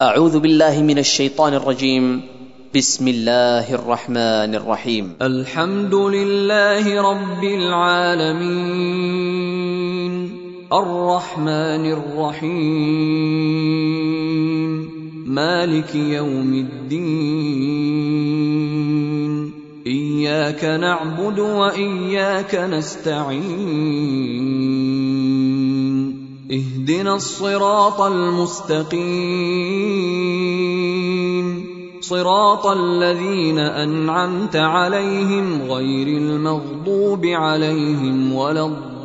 أعوذ بالله من الشيطان الرجيم. بسم الله الرحمن الرحيم. الحمد لله رب العالمين الرحمن الرحيم مالك يوم الدين إياك نعبد وإياك نستعين اهدنا الصراط المستقيم صراط الذين أنعمت عليهم غير المغضوب عليهم ولا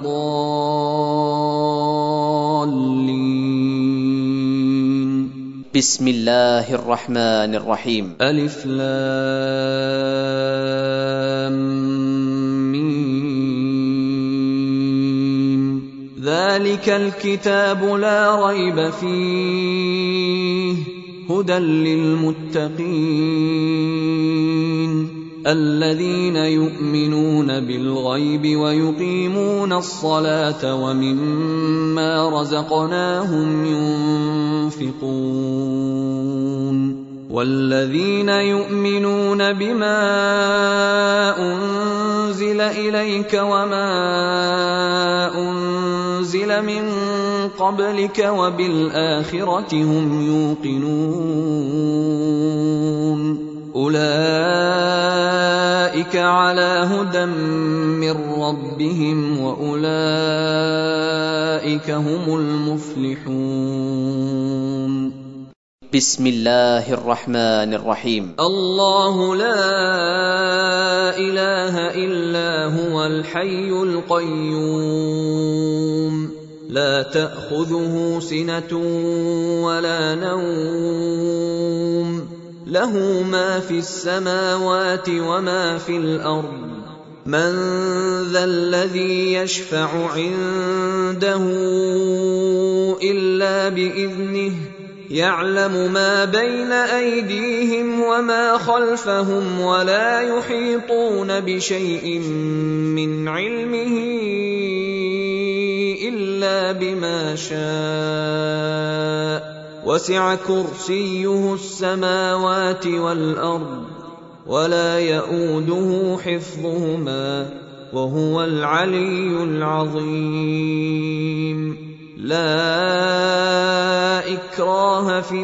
الضالين. بسم الله الرحمن الرحيم. ألف لام ميم ذلك الكتاب لا ريب فيه هدى للمتقين الذين يؤمنون بالغيب ويقيمون الصلاة ومما رزقناهم ينفقون والذين يؤمنون بما أنزل إليك وما أنزل من قبلك وبالآخرة هم يوقنون أولئك على هدى من ربهم وأولئك هم المفلحون. بسم الله الرحمن الرحيم. الله لا إله إلا هو الحي القيوم لا تأخذه سنة ولا نوم له ما في السماوات وما في الأرض من ذا الذي يشفع عنده إلا بإذنه يعلم ما بين أيديهم وما خلفهم ولا يحيطون بشيء من علمه إلا بما شاء وسع كرسيه السماوات والأرض ولا يئوده حفظهما وهو العلي العظيم. لا إكراه في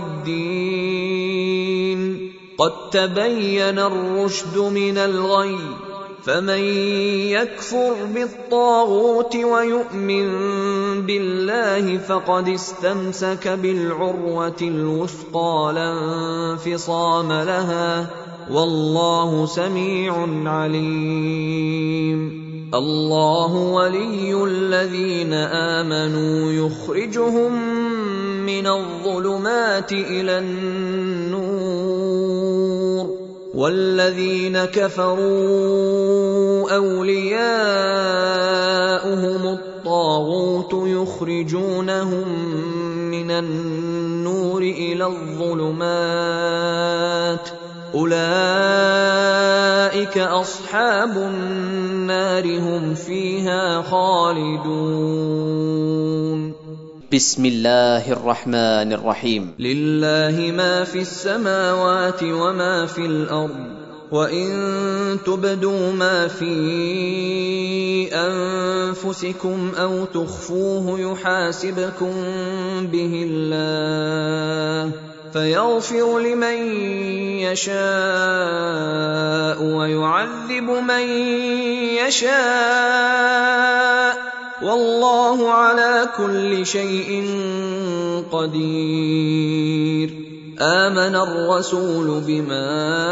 الدين قد تبين الرشد من الغي فمن يكفر بالطاغوت ويؤمن بالله فقد استمسك بالعروة الوثقى لا انفصام لها والله سميع عليم. الله ولي الذين آمنوا يخرجهم من الظلمات إلى النور والذين كفروا أولياؤهم الطاغوت يخرجونهم من النور إلى الظلمات أولئك أصحاب النار هم فيها خالدون. بسم الله الرحمن الرحيم. لله ما في السماوات وما في الأرض وإن تبدوا ما في أنفسكم أو تخفوه يحاسبكم به الله فيغفر لمن يشاء ويعذب من يشاء والله على كل شيء قدير. آمن الرسول بما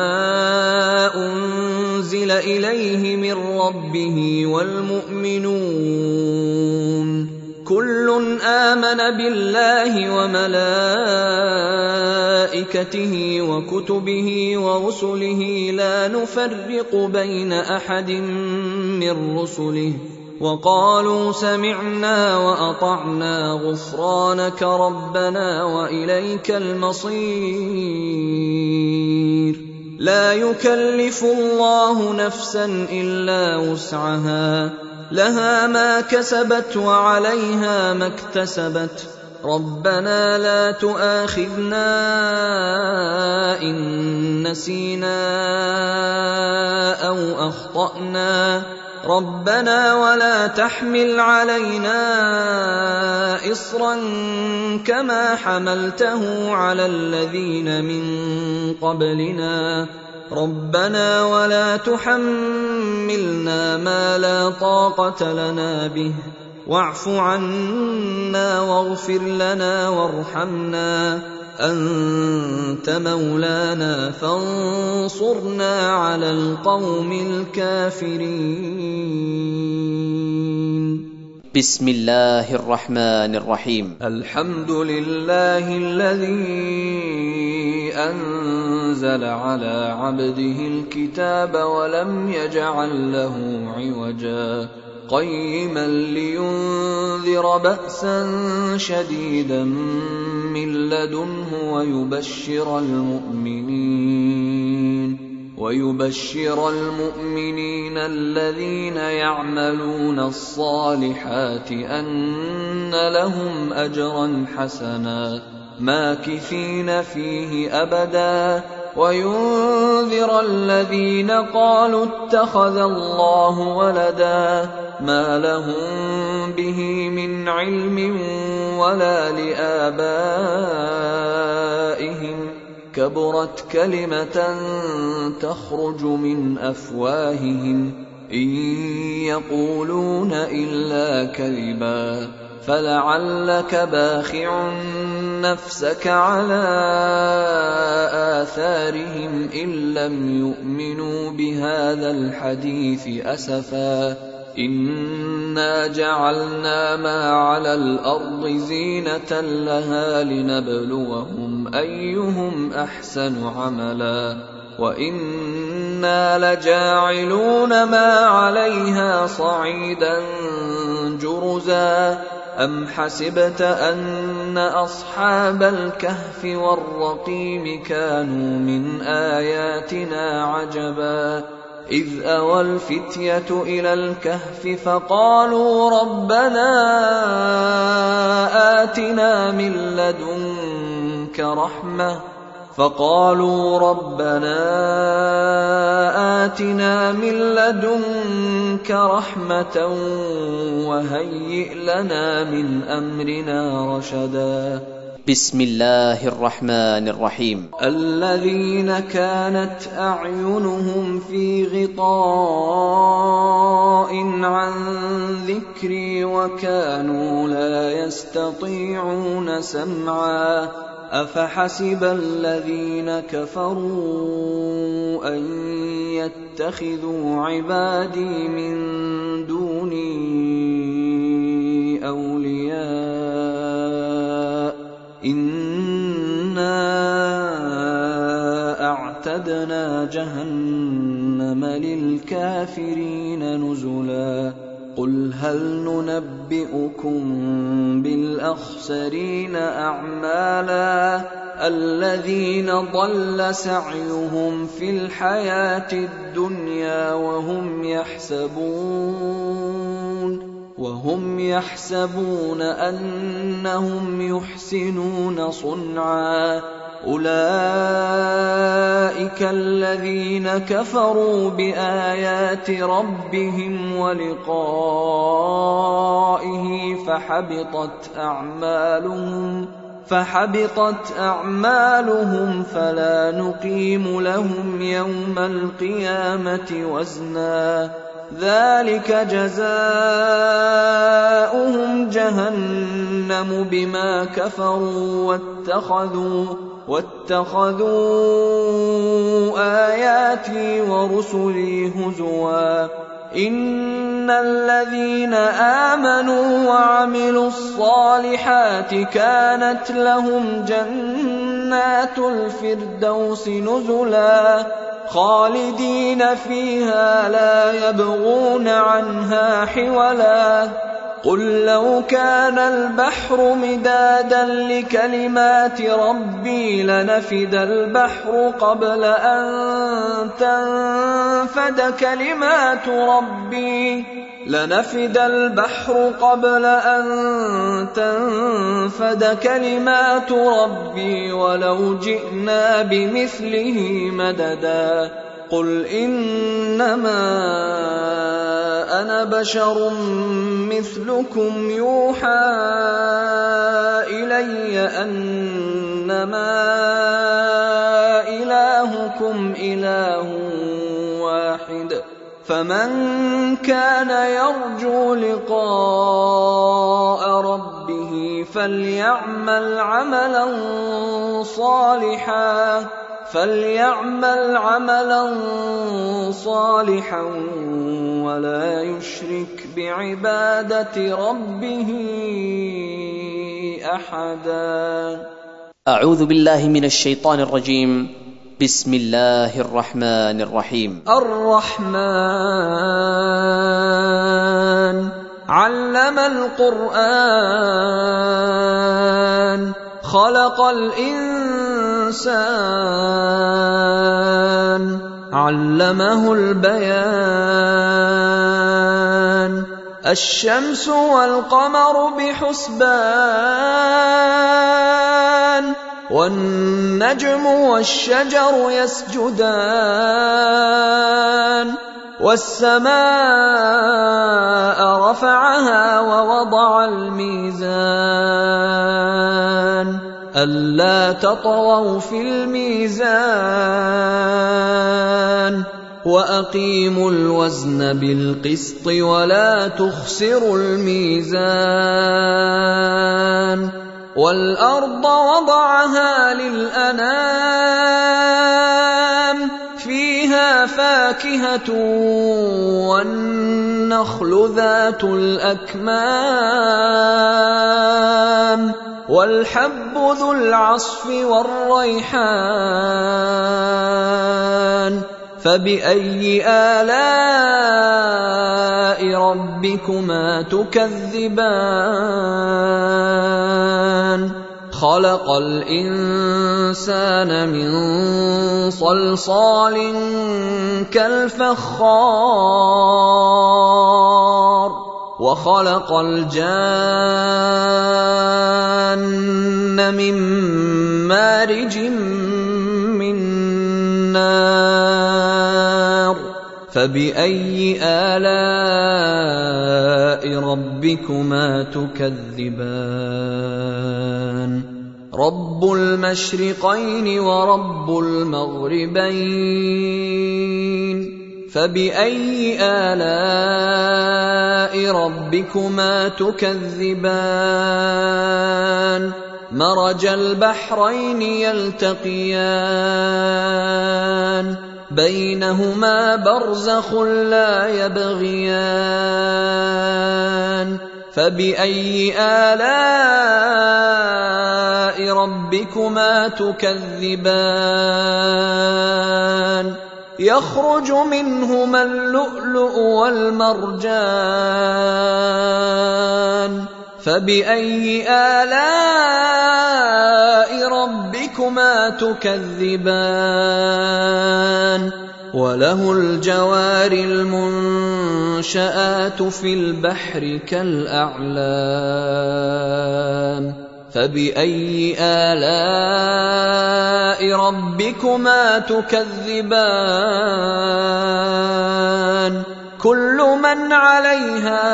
أنزل إليه من ربه والمؤمنون كل آمن بالله وملائكته وكتبه ورسله لا نفرق بين أحد من رسله وقالوا سمعنا وأطعنا غفرانك ربنا وإليك المصير. لا يكلف الله نفسا إلا وسعها لها ما كسبت وعليها ما اكتسبت ربنا لا تؤاخذنا إن نسينا أو أخطأنا ربنا ولا تحمل علينا إصرا كما حملته على الذين من قبلنا ربنا ولا تحملنا ما لا طاقة لنا به واعف عنا واغفر لنا وارحمنا أنت مولانا فانصرنا على القوم الكافرين. بسم الله الرحمن الرحيم. الحمد لله الذي أنزل على عبده الكتاب ولم يجعل له عوجا قيما لينذر بأسا شديدا من لدنه ويبشر المؤمنين الذين يعملون الصالحات أن لهم أجرا حسنا ماكثين فيه أبدا وينذر الذين قالوا اتخذ الله ولدا ما لهم به من علم ولا لآبائهم كبرت كلمة تخرج من أفواههم إن يقولون إلا كذبا فلعلك باخع نفسك على آثارهم إن لم يؤمنوا بهذا الحديث أسفا إنا جعلنا ما على الأرض زينة لها لنبلوهم أيهم أحسن عملا وإنا لجاعلون ما عليها صعيدا جرزا أم حسبت أن أصحاب الكهف والرقيم كانوا من آياتنا عجبا إذ أوى الفتية إلى الكهف فقالوا ربنا آتنا من لدنك رحمة وهيئ لنا من أمرنا رشدا. بسم الله الرحمن الرحيم. الذين كانت أعينهم في غطاء عن ذكري وكانوا لا يستطيعون سمعا أفحسب الذين كفروا أن يتخذوا عبادي من دوني أولياء إنا أعتدنا جهنم للكافرين نزلا قل هل ننبئكم بالأخسرين أعمالا الذين ضل سعيهم في الحياة الدنيا وهم يحسبون أنهم يحسنون صنعا أولئك الذين كفروا بآيات ربهم ولقائه فحبطت أعمالهم فلا نقيم لهم يوم القيامة وزنا ذلك جزاؤهم جهنم بما كفروا واتخذوا آياتي ورسلي هزوا إن الذين آمنوا وعملوا الصالحات كانت لهم جنات الفردوس نزلا خالدين فيها لا يبغون عنها حولا قل لو كان البحر مدادا لكلمات ربي لنفد البحر قبل أن تنفد كلمات ربي ولو جئنا بمثله مددا قل إنما أنا بشر مثلكم يوحى إلي أنما إلهكم إله واحد فمن كان يرجو لقاء ربه فليعمل عملا صالحا ولا يشرك بعبادة ربه أحدا. أعوذ بالله من الشيطان الرجيم. بسم الله الرحمن الرحيم. الرحمن علم القرآن خلق الإنسان علمه البيان الشمس والقمر بحسبان والنجم والشجر يسجدان والسماء رفعها ووضع الميزان ألا تطغوا في الميزان وأقيموا الوزن بالقسط ولا تخسروا الميزان والأرض وضعها للأنام فيها فاكهة والنخل ذات الأكمام والحب ذو العصف والريحان فبأي آلاء ربكما تكذبان خلق الإنسان من صلصال كالفخار وخلق الجان من مارج من نار فبأي آلاء ربكما تكذبان رب المشرقين ورب المغربين فبأي آلاء ربكما تكذبان مرج البحرين يلتقيان بينهما برزخ لا يبغيان فبأي آلاء ربكما تكذبان يخرج منهما اللؤلؤ والمرجان فبأي آلاء ربكما تكذبان وله الجوار المنشآت في البحر كالأعلام فبأي آلاء ربكما تكذبان كل من عليها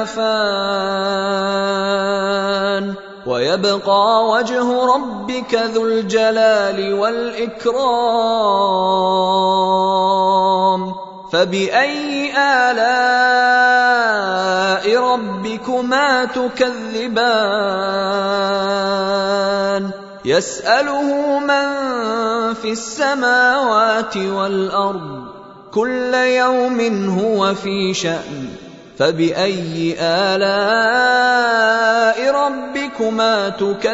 فان ويبقى وجه ربك ذو الجلال والإكرام فبأي آلاء ربكما تكذبان يسأله من في السماوات والأرض كل يوم هو في شأن فبأي آلاء ربكما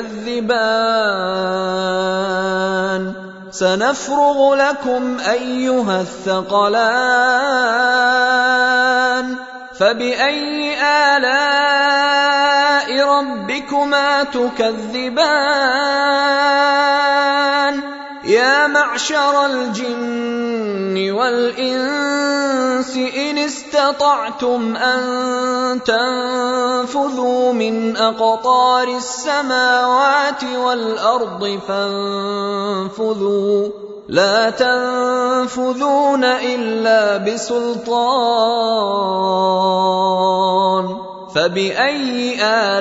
تكذبان سنفرغ لكم أيها الثقلان فبأي آلاء ربكما تكذبان يا معشر الجن والإنس إن استطعتم أن تنفذوا من أقطار السماوات والأرض فانفذوا لا تنفذون إلا بسلطان فبأي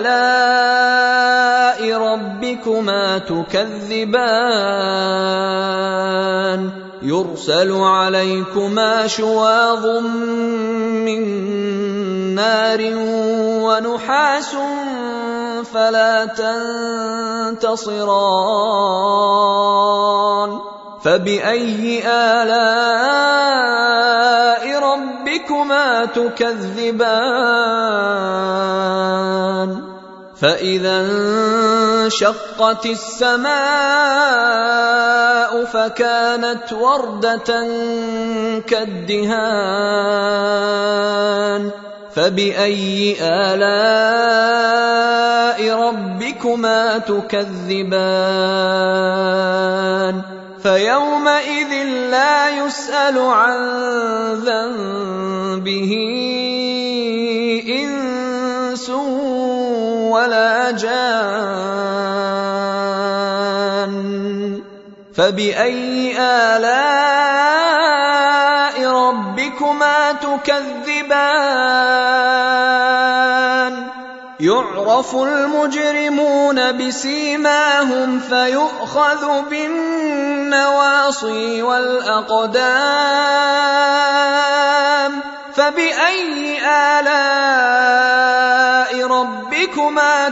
آلاء ربكما تكذبان يرسل عليكما شواظ من نار ونحاس فلا تنتصران فبأي آلاء ربكما تكذبان فإذا انشقت السماء فكانت وردة كالدهان فبأي آلاء ربكما تكذبان فيومئذ لا يسأل عن ذنبه إنس ولا جان فبأي آلاء ربكما تكذبان يعرف المجرمون بسيماهم فيؤخذ بالنواصي والأقدام فبأي آلاء ربكما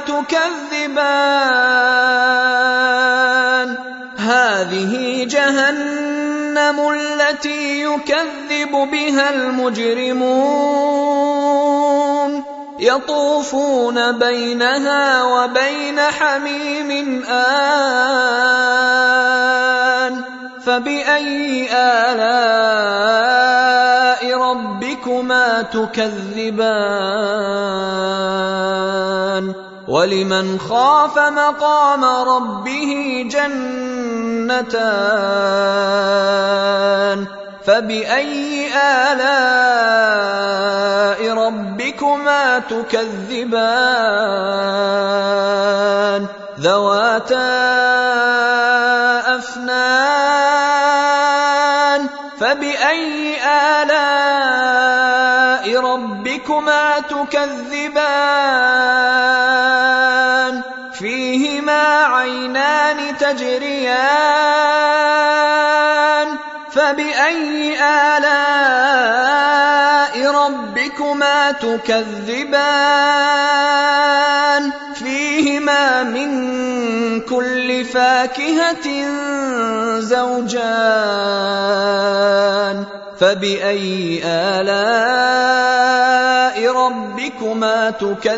تكذبان هذه جهنم التي يكذب بها المجرمون يطوفون بينها وبين حميم آن فبأي آلاء ربكما تكذبان ولمن خاف مقام ربه جنتان فبأي آلاء ربكما تكذبان ذواتا أفنان فبأي آلاء ربكما تكذبان فيهما عينان تجريان فبأي آلاء ربكما تكذبان فيهما من كل فاكهة زوجان فبأي آلاء ربكما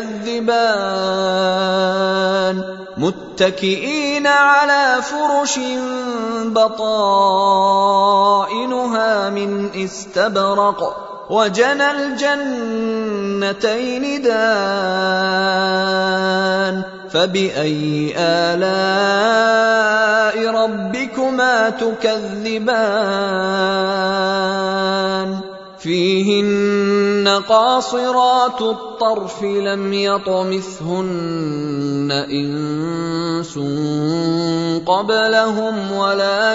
تكذبان متكئين على فرش بطائنها من استبرق وجنى الجنتين دان فبأي آلاء ربكما تكذبان فيهن قاصرات الطرف لم يطمثهن إنس قبلهم ولا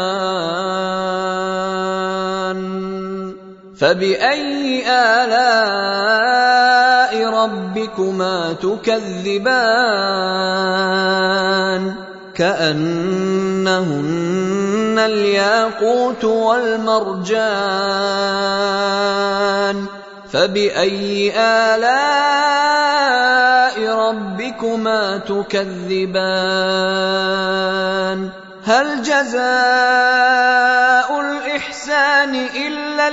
جان فبأي آلاء ربكما تكذبان كأنهن الياقوت والمرجان فبأي آلاء ربكما تكذبان هل جزاء الإحسان إلا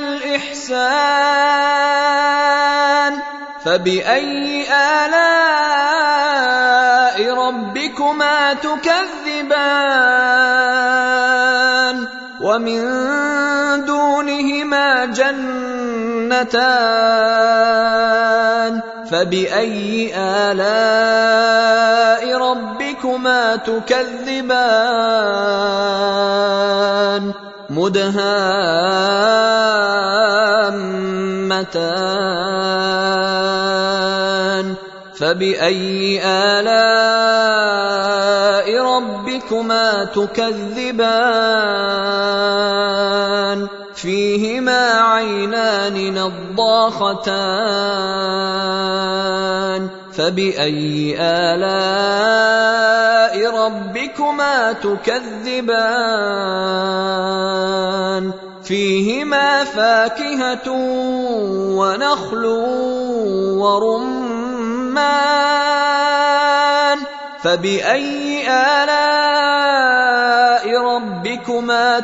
الإحسان فبأي آلاء ربكما تكذبان ومن دونهما جنتان جنتان فبأي آلاء ربكما تكذبان مدهامتان فبأي آلاء ربكما تكذبان فيهما عينان نضاختان فبأي آلاء ربكما تكذبان فيهما فاكهة ونخل ورمان فبأي آلاء ربكما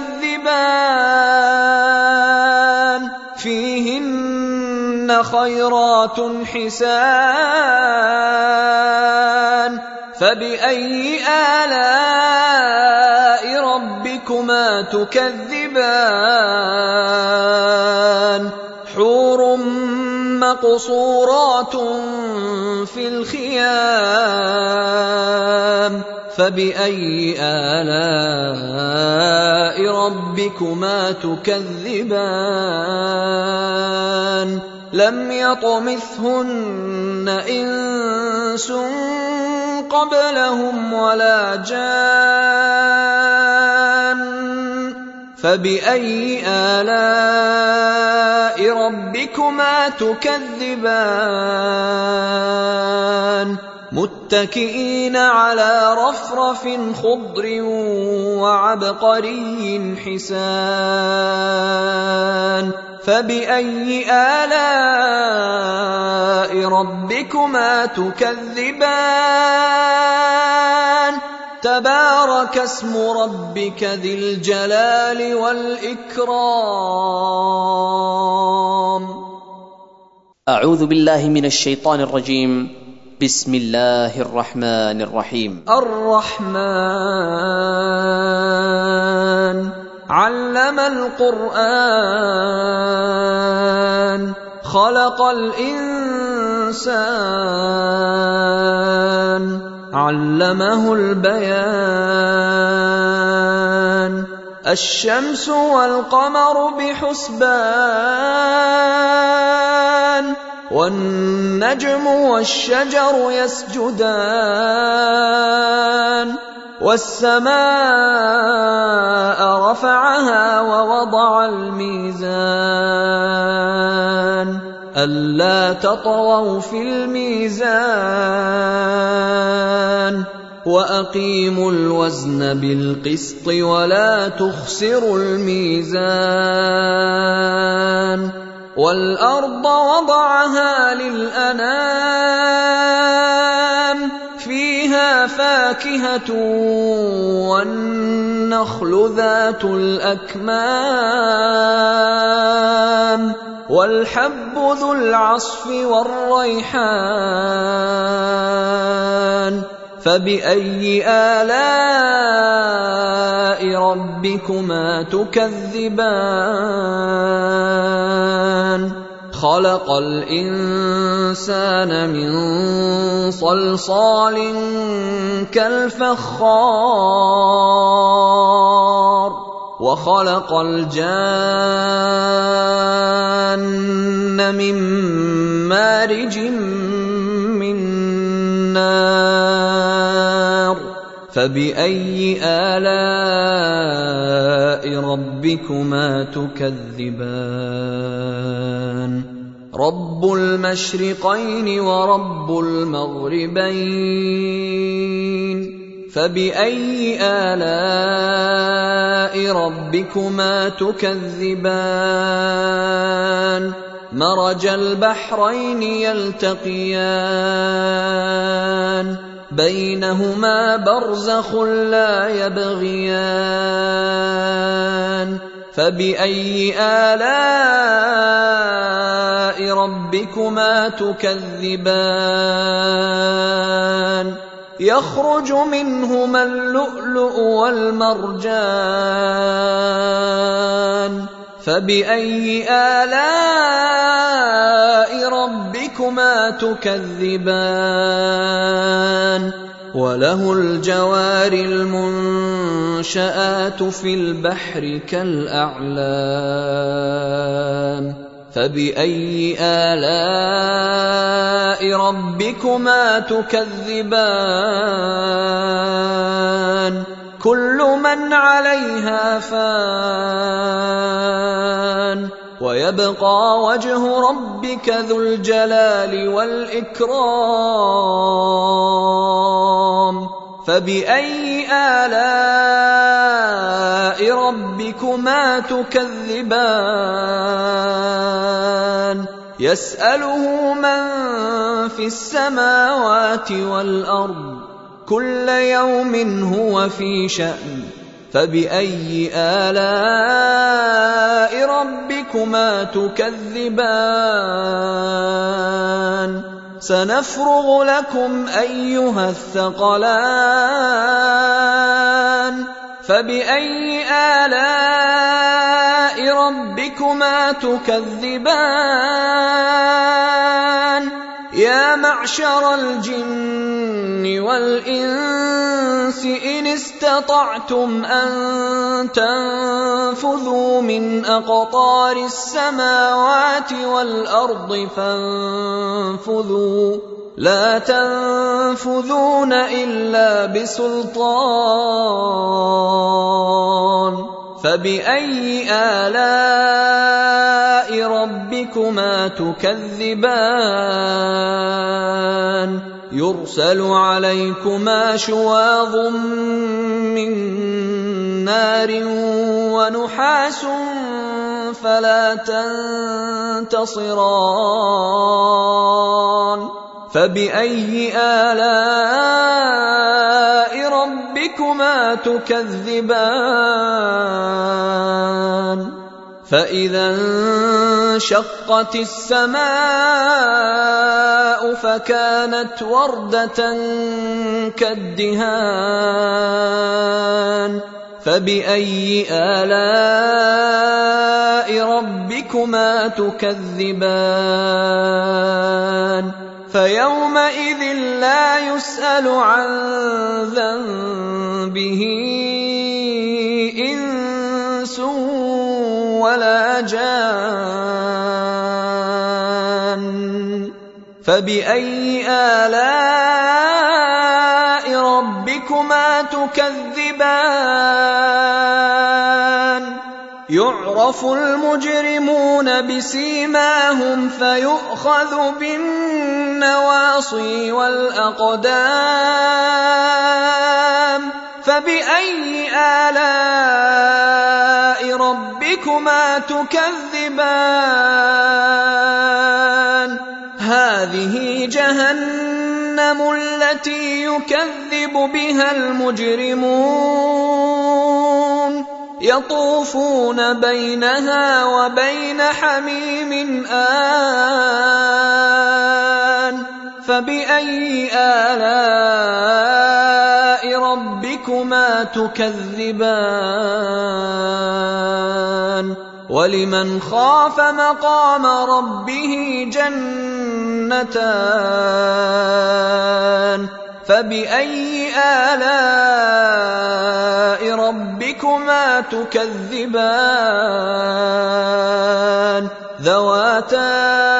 تكذبان فيهن خيرات حسان فبأي آلاء ربكما تكذبان حور مقصورات في الخيام فبأي آلاء ربكما تكذبان لم يطمثهن إنس قبلهم ولا جان فبأي آلاء ربكما تكذبان متكئين على رفرف خضر وعبقري حسان فبأي آلاء ربكما تكذبان تبارك اسم ربك ذي الجلال والإكرام. أعوذ بالله من الشيطان الرجيم. بسم الله الرحمن الرحيم. الرحمن علم القرآن خلق الإنسان علمه البيان الشمس والقمر بحسبان والنجم والشجر يسجدان والسماء رفعها ووضع الميزان ألا تطغوا في الميزان وأقيموا الوزن بالقسط ولا تخسروا الميزان والأرض وضعها للأنام فيها فاكهة والنخل ذات الأكمام والحب ذو العصف والريحان فبأي آلاء ربكما تكذبان خلق الإنسان من صلصال كالفخار وخلق الجان من مارج من نار فبأي آلاء ربكما تكذبان رب المشرقين ورب المغربين فبأي آلاء ربكما تكذبان مرج البحرين يلتقيان بينهما برزخ لا يبغيان فبأي آلاء ربكما تكذبان يخرج منهما اللؤلؤ والمرجان فبأي آلاء ربكما تكذبان وله الجوار المنشآت في البحر كالأعلام فبأي آلاء ربكما تكذبان كل من عليها فان ويبقى وجه ربك ذو الجلال والإكرام فبأي آلاء ربكما تكذبان يسأله من في السماوات والأرض كل يوم هو في شأن فبأي آلاء ربكما تكذبان سنفرغ لكم أيها الثقلان فبأي آلاء ربكما تكذبان يا معشر الجن والإنس إن استطعتم أن تنفذوا من أقطار السماوات والأرض فانفذوا لا تنفذون إلا بسلطان فبأي آلاء ربكما تكذبان يرسل عليكما شواظ من نار ونحاس فلا تنتصران فبأي آلاء ربكما تكذبان فإذا انشقت السماء فكانت وردة كالدهان فبأي آلاء ربكما تكذبان فيومئذ لا يسأل عن ذنبه إنس ولا جان فبأي آلاء ربكما تكذبان يعرف المجرمون بسيماهم فيؤخذ بالنواصي والأقدام فبأي آلاء ربكما تكذبان هذه جهنم التي يكذب بها المجرمون يطوفون بينها وبين حميم آن فبأي آلاء ربكما تكذبان ولمن خاف مقام ربه جنتان فبأي آلاء ربكما تكذبان ذواتا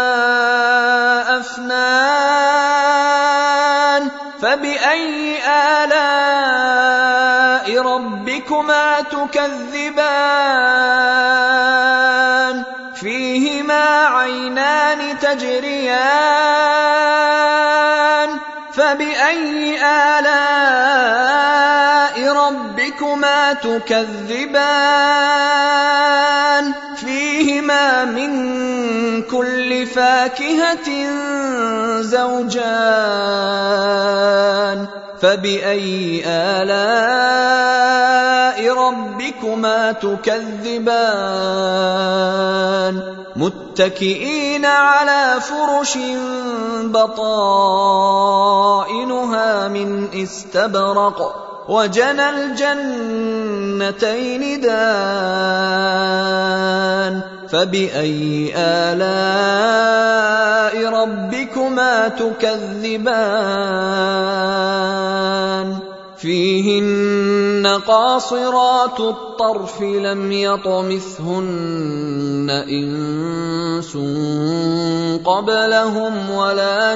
أفنان فبأي آلاء ربكما تكذبان فيهما عينان تجريان فبأي آلاء ربكما تكذبان فيهما من كل فاكهة زوجان فبأي آلاء ربكما تكذبان متكئين على فرش بطائنها من استبرق وجنى الجنتين دان فبأي آلاء ربكما تكذبان فيهن قاصرات الطرف لم يطمثهن إنس قبلهم ولا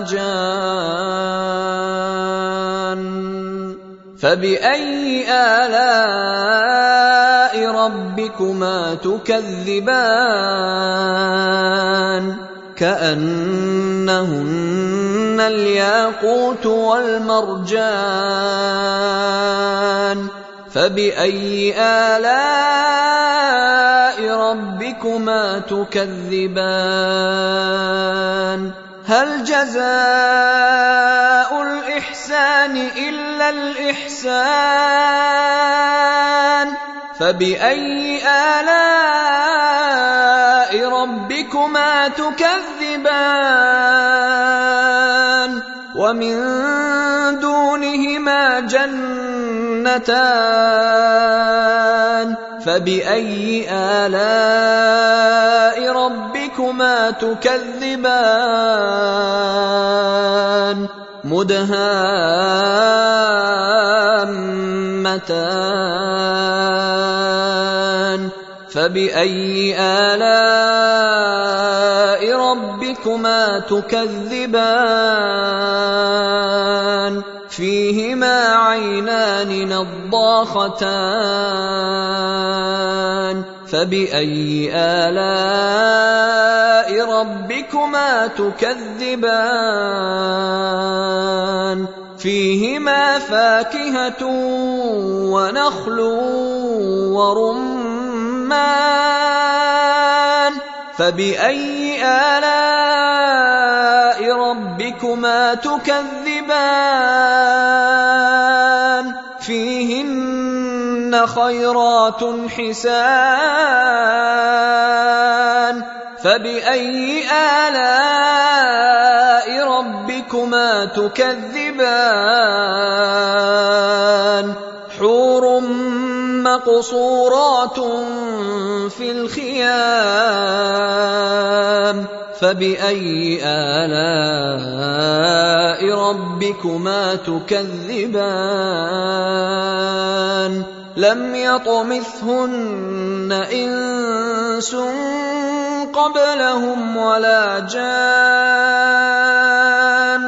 جان فبأي آلاء ربكما تكذبان كأنهن الياقوت والمرجان فبأي آلاء ربكما تكذبان هل جزاء الإحسان إلا الإحسان فبأي آلاء ربكما تكذبان ومن دونهما جنتان فبأي آلاء ربكما تكذبان مدهامتان فبأي آلاء ربكما تكذبان فيهما عينان نضاختان فبأي آلاء ربكما تكذبان فيهما فاكهة ونخل ورمان فبأي آلاء ربكما تكذبان فيهن خيرات حسان فبأي آلاء ربكما تكذبان حور مقصورات في الخيام فبأي آلاء ربكما تكذبان لم يطمثهن إنس قبلهم ولا جان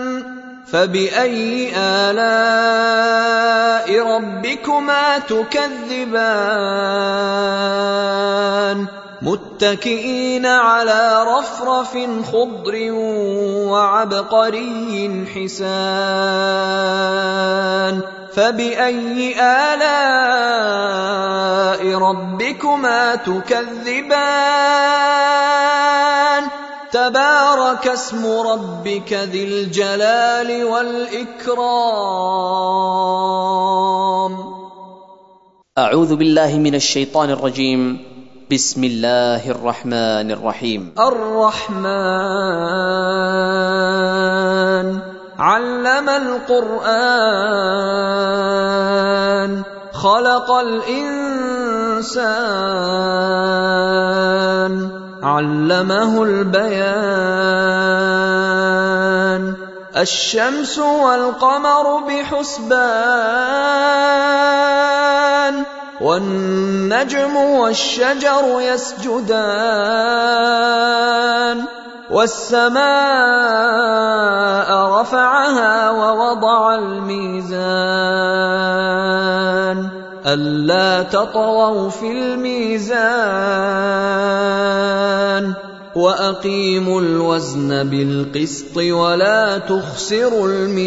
فبأي آلاء ربكما تكذبان متكئين على رفرف خضر وعبقري حسان فبأي آلاء ربكما تكذبان تبارك اسم ربك ذي الجلال والإكرام أعوذ بالله من الشيطان الرجيم بسم الله الرحمن الرحيم الرحمن علم القرآن خلق الإنسان علمه البيان الشمس والقمر بحسبان والنجم والشجر يسجدان والسماء رفعها ووضع الميزان ألا تطغوا في الميزان وأقيموا الوزن بالقسط ولا تخسروا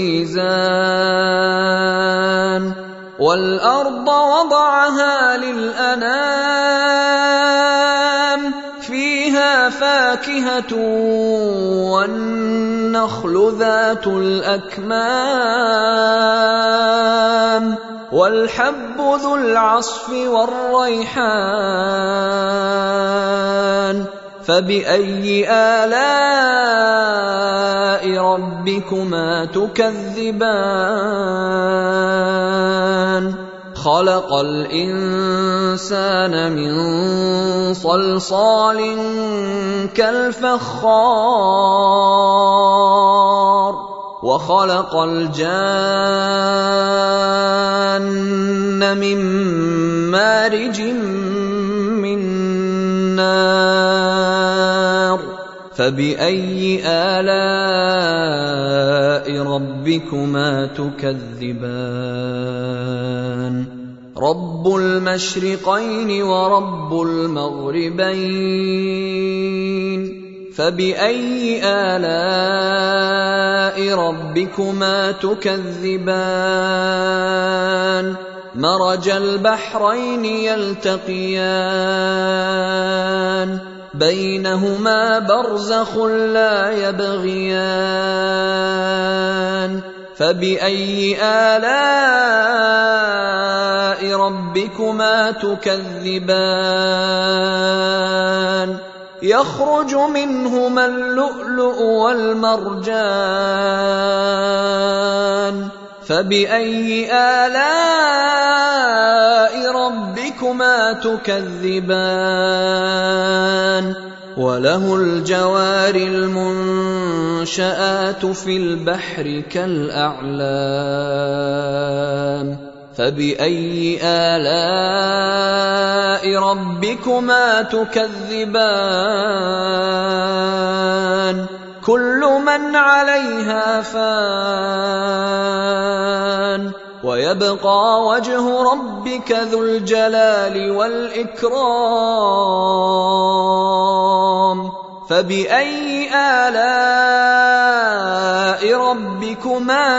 الميزان والأرض وضعها للأنام فيها فاكهة والنخل ذات الأكمام والحب ذو العصف والريحان فبأي آلاء ربكما تكذبان خلق الإنسان من صلصال كالفخار وخلق الجان من مارج من نار فبأي آلاء ربكما تكذبان رب المشرقين ورب المغربين فبأي آلاء ربكما تكذبان مرج البحرين يلتقيان بينهما برزخ لا يبغيان فبأي آلاء ربكما تكذبان يخرج منهما اللؤلؤ والمرجان فبأي آلاء ربكما تكذبان وله الجوار المنشآت في البحر كالأعلام فبأي آلاء ربكما تكذبان كل من عليها فان ويبقى وجه ربك ذو الجلال والإكرام فبأي آلاء ربكما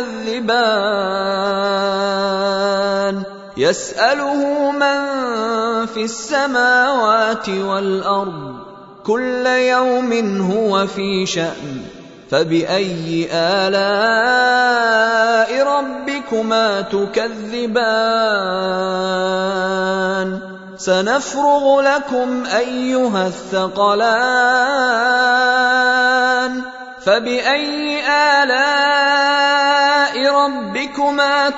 تكذبان يسأله من في السماوات والأرض كل يوم هو في شأن فبأي آلاء ربكما تكذبان سنفرغ لكم أيها الثقلان فبأي آلاء ربكما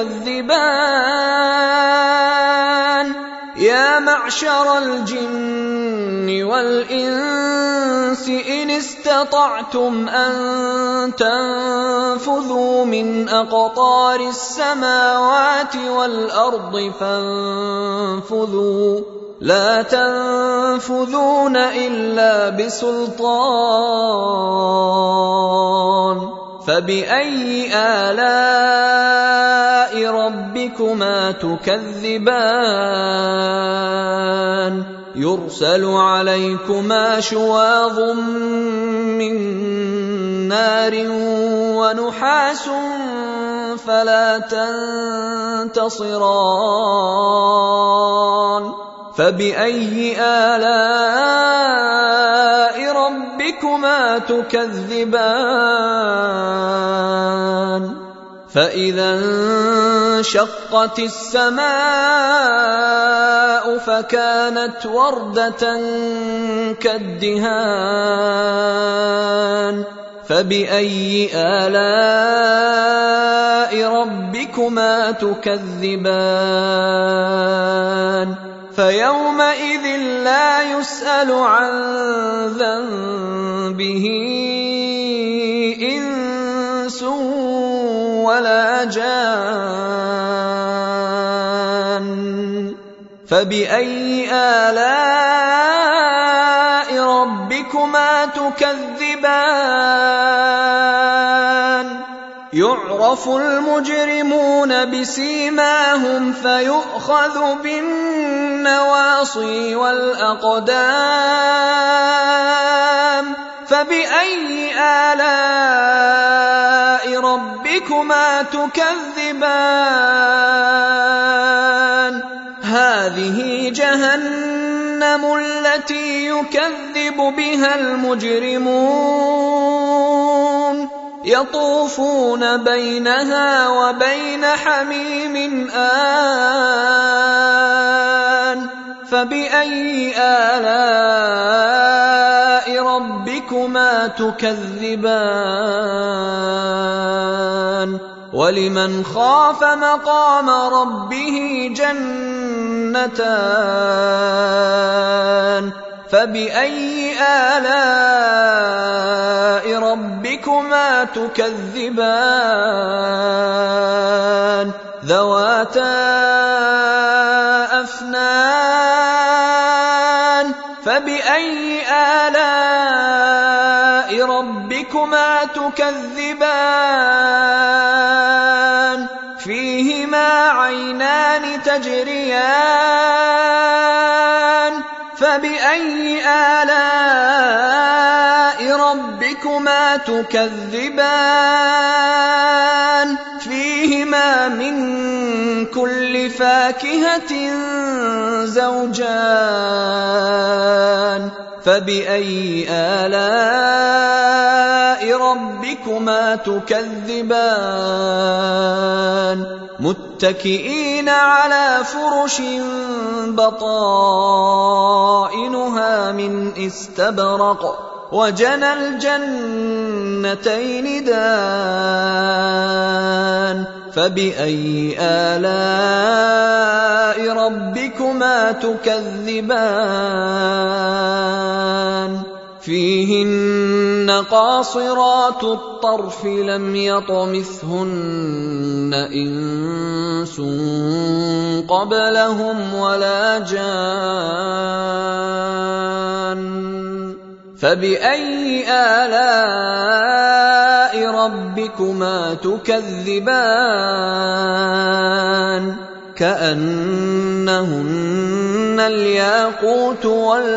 تكذبان يا معشر الجن والإنس إن استطعتم أن تنفذوا من أقطار السماوات والأرض فانفذوا لا تنفذون إلا بسلطان فبأي آلاء ربكما تكذبان يرسل عليكما شواظ من نار ونحاس فلا تنتصران فبأي آلاء ربكما تكذبان فإذا انشقت السماء فكانت وردة كالدهان فبأي آلاء ربكما تكذبان فيومئذ لا يسأل عن ذنبه إنس ولا جان فبأي آلاء ربكما تكذبان يعرف المجرمون بسيماهم فيؤخذ بالنواصي والأقدام فبأي آلاء ربكما تكذبان هذه جهنم التي يكذب بها المجرمون يطوفون بينها وبين حميم آن فبأي آلاء ربكما تكذبان ولمن خاف مقام ربه جنتان فبأي آلاء ربكما تكذبان ذواتا أفنان فبأي آلاء ربكما تكذبان فيهما عينان تجريان فبأي آلاء ربكما تكذبان فيهما من كل فاكهة زوجان فبأي آلاء ربكما تكذبان متكئين على فرش بطائنها من استبرق وجنى الجنتين دان فبأي آلاء ربكما تكذبان فيهن قاصرات الطرف لم يطمثهن إنس قبلهم ولا جان فبأي آلاء ربكما تكذبان كأنهن الياقوت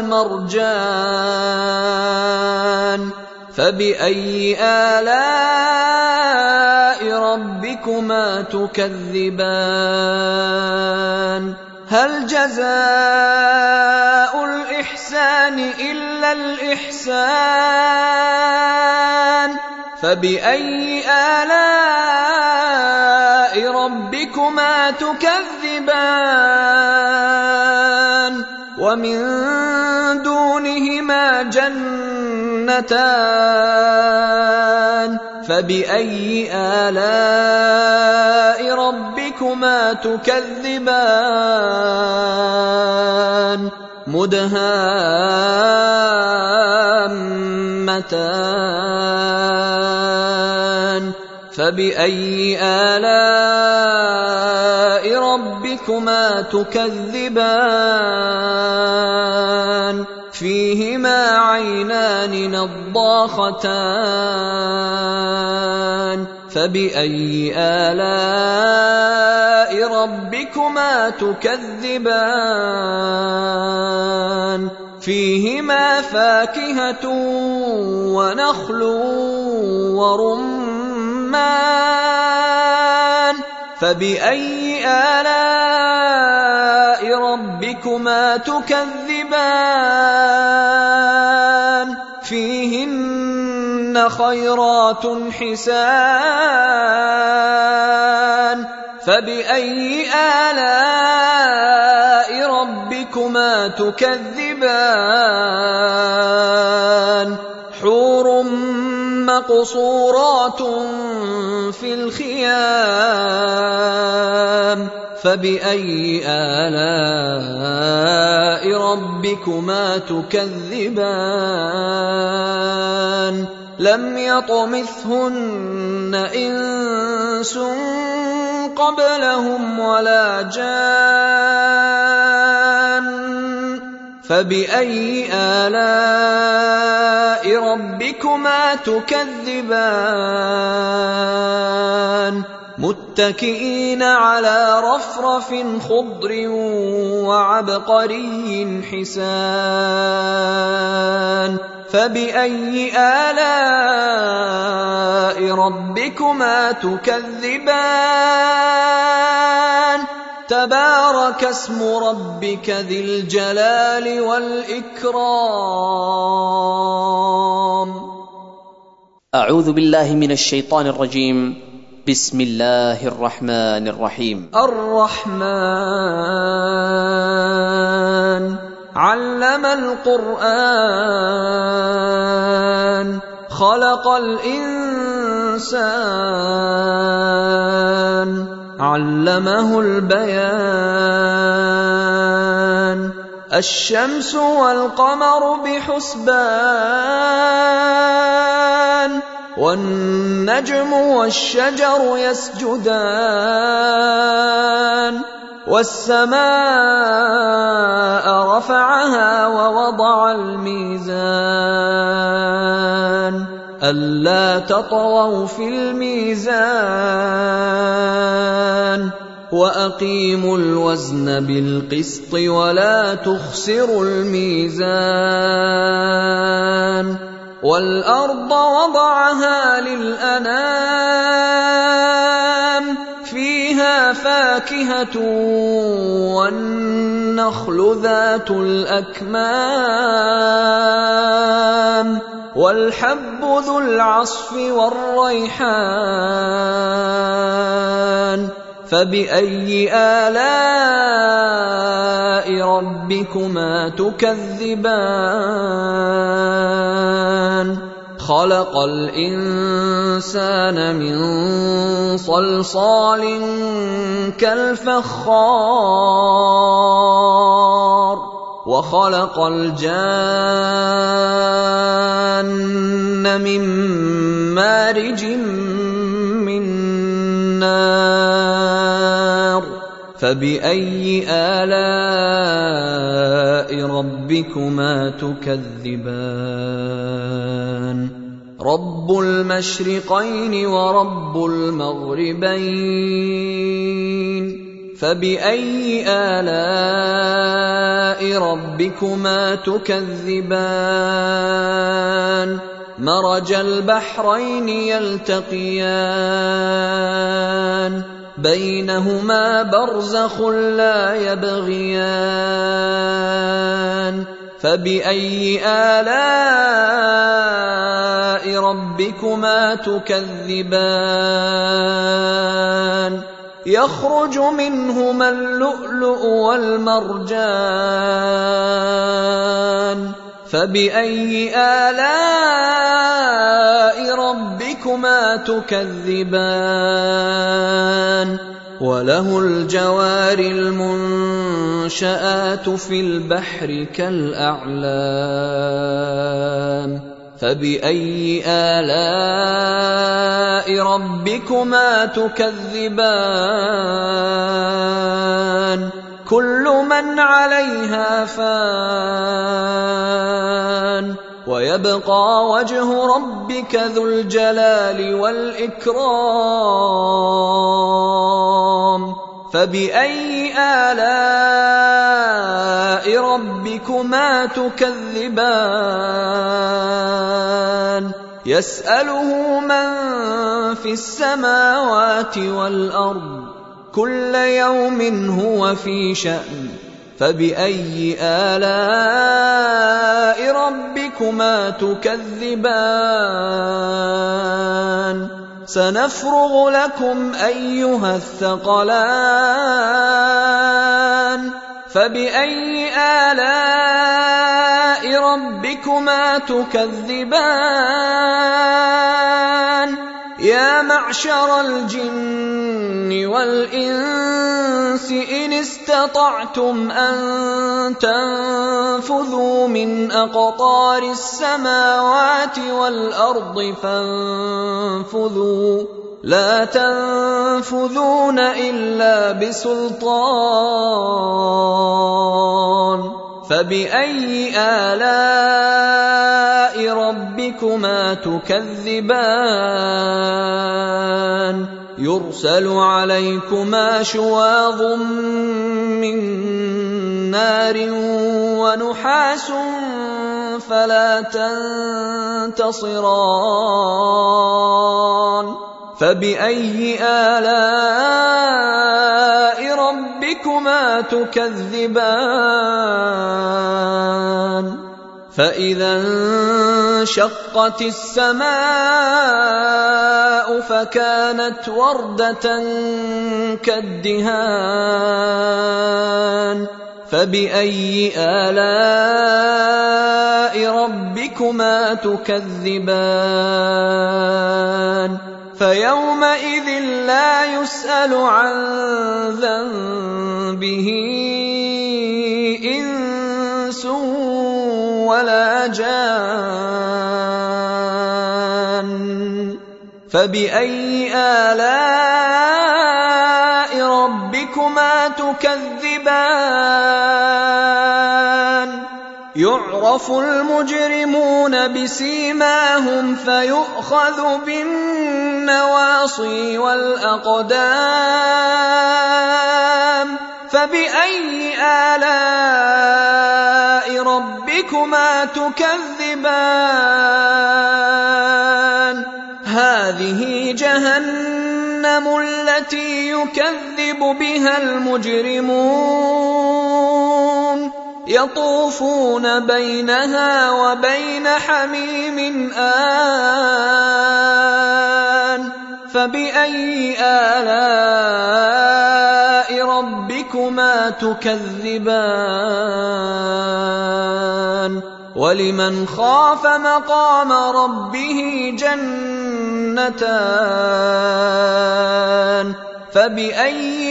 والمرجان فبأي آلاء ربكما تكذبان هل جزاء الإحسان إلا الإحسان فبأي آلاء ربكما تكذبان ومن دونهما جنتان فبأي آلاء ربكما تكذبان مدهامتان فبأي آلاء ربكما تكذبان فيهما عينان نضاختان فبأي آلاء ربكما تكذبان فيهما فاكهة ونخل ورمان فبأي آلاء ربكما تكذبان فيهن خيرات حسان فبأي آلاء ربكما تكذبان حور مقصورات في الخيام فبأي آلاء ربكما تكذبان لم يطمثهن إنس قبلهم ولا جان فبأي آلاء ربكما تكذبان متكئين على رفرف خضر وعبقري حسان فبأي آلاء ربكما تكذبان تبارك اسم ربك ذي الجلال والإكرام. أعوذ بالله من الشيطان الرجيم. بسم الله الرحمن الرحيم. الرحمن القرآن خلق الإنسان علمه البيان الشمس والقمر بحسبان والنجم والشجر يسجدان والسماء رفعها ووضع الميزان ألا تطغوا في الميزان وأقيموا الوزن بالقسط ولا تخسروا الميزان والأرض وضعها للأنام فيها فاكهة والنخل ذات الأكمام والحب ذو العصف والريحان فبأي آلاء ربكما تكذبان خلق الإنسان من صلصال كالفخار وخلق الجان من مارج من نار فبأي آلاء ربكما تكذبان رب المشرقين ورب المغربين فبأي آلاء ربكما تكذبان مرج البحرين يلتقيان بينهما برزخ لا يبغيان فبأي آلاء ربكما تكذبان يخرج منهما اللؤلؤ والمرجان فبأي آلاء ربكما تكذبان وله الجوار المنشآت في البحر كالأعلام فبأي آلاء ربكما تكذبان كل من عليها فان ويبقى وجه ربك ذو الجلال والإكرام فبأي آلاء ربكما تكذبان يسأله من في السماوات والأرض كل يوم هو في شأن فبأي آلاء ربكما تكذبان سنفرغ لكم أيها الثقلان فبأي آلاء ربكما تكذبان يا معشر الجن والإنس إن استطعتم أن تنفذوا من أقطار السماوات والأرض فانفذوا لا تنفذون إلا بسلطان فبأي آلاء ربكما تكذبان يرسل عليكما شواظ من نار ونحاس فلا تنتصران فبأي آلاء ربكما تكذبان فإذا انشقت السماء فكانت وردة كالدهان فبأي آلاء ربكما تكذبان فيومئذ لا يسأل عن ذنبه إنس ولا جان فبأي آلاء ربكما تكذبان يعرف المجرمون بسيماهم فيؤخذ بالنواصي والأقدام فبأي آلاء ربكما تكذبان هذه جهنم التي يكذب بها المجرمون يطوفون بينها وبين حميم آن فبأي آلاء ربكما تكذبان ولمن خاف مقام ربه جنتان فبأي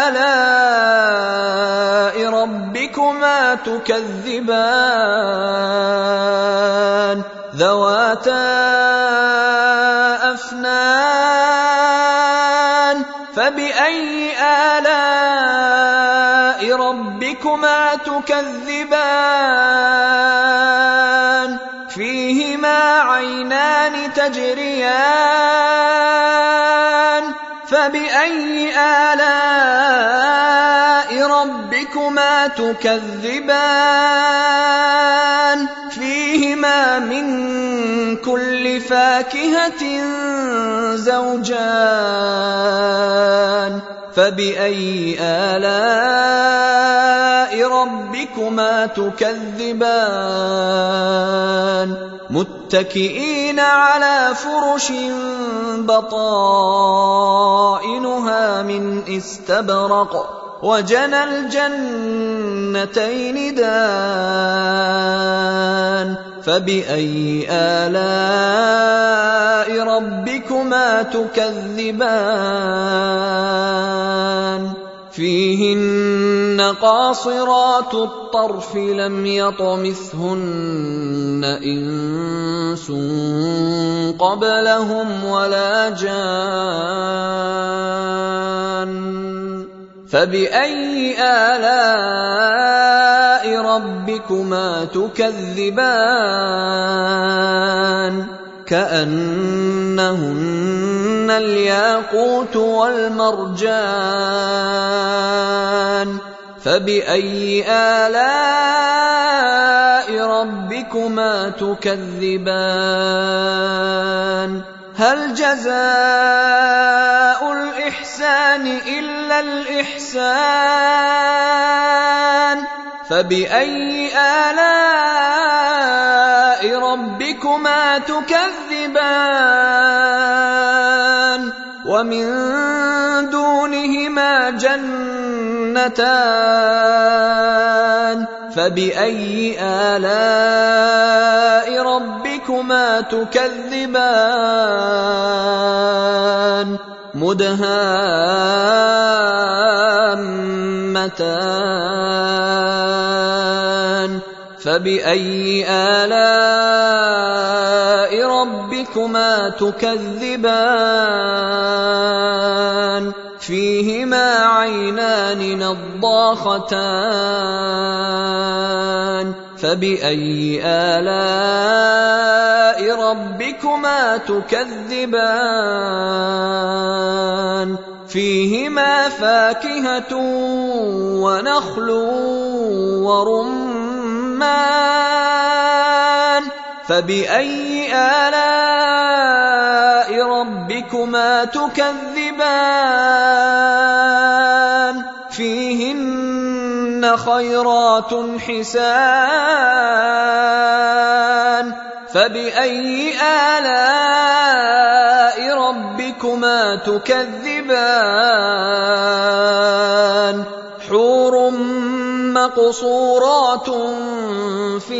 آلاء ربكما تكذبان ذواتا أفنان فبأي آلاء ربكما تكذبان فيهما عينان تجريان فبأي آلاء ربكما تكذبان فيهما من كل فاكهة زوجان فبأي آلاء ربكما تكذبان متكئين على فرش بطائنها من استبرق وجنى الجنتين دان فبأي آلاء ربكما تكذبان فيهن قاصرات الطرف لم يطمثهن إنس قبلهم ولا جان فبأي آلاء ربكما تكذبان كأنهن الياقوت والمرجان فبأي آلاء ربكما تكذبان هل جزاء الإحسان إلا الإحسان فبأي آلاء ربكما تكذبان ومن دونهما جنتان فبأي آلاء ربكما تكذبان مدهامتان فبأي آلاء ربكما تكذبان فيهما عينان نضاختان فبأي آلاء ربكما تكذبان فيهما فاكهة ونخل ورمان فبأي آلاء ربكما تكذبان فيهن خيرات حسان فبأي آلاء ربكما تكذبان حور مقصورات في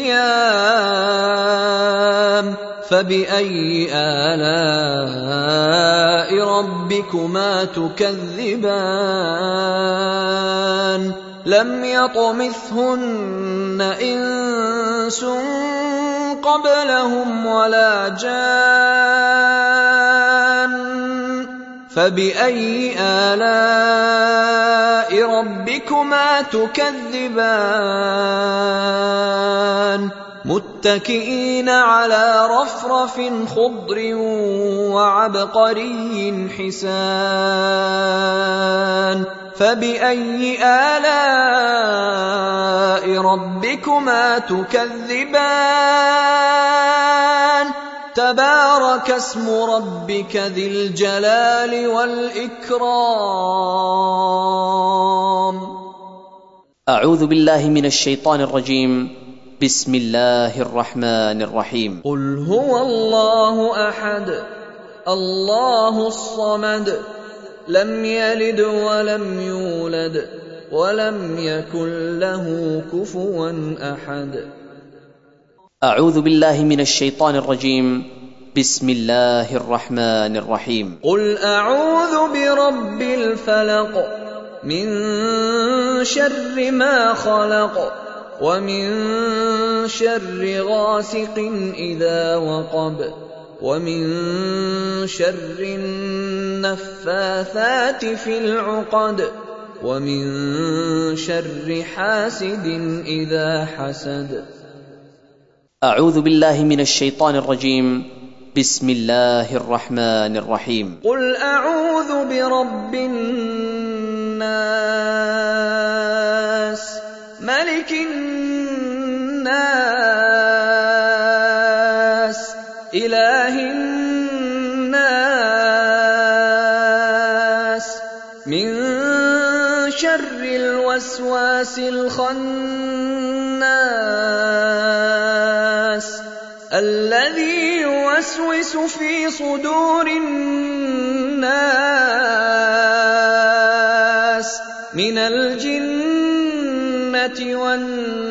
الخيام فبأي آلاء ربكما تكذبان لم يطمثهن إنس قبلهم ولا جان فبأي آلاء ربكما تكذبان متكئين على رفرف خضر وعبقري حسان فبأي آلاء ربكما تكذبان تبارك اسم ربك ذي الجلال والإكرام. أعوذ بالله من الشيطان الرجيم. بسم الله الرحمن الرحيم. قل هو الله أحد الله الصمد لم يلد ولم يولد ولم يكن له كفوا أحد. أعوذ بالله من الشيطان الرجيم. بسم الله الرحمن الرحيم. قل أعوذ برب الفلق من شر ما خلق ومن شر غاسق إذا وقب ومن شر النفاثات في العقد ومن شر حاسد إذا حسد. أعوذ بالله من الشيطان الرجيم. بسم الله الرحمن الرحيم. قل أعوذ برب الناس ملك الناس إله الناس من شر الوسواس الخناس الذي يوسوس في صدور الناس من الجنة والناس.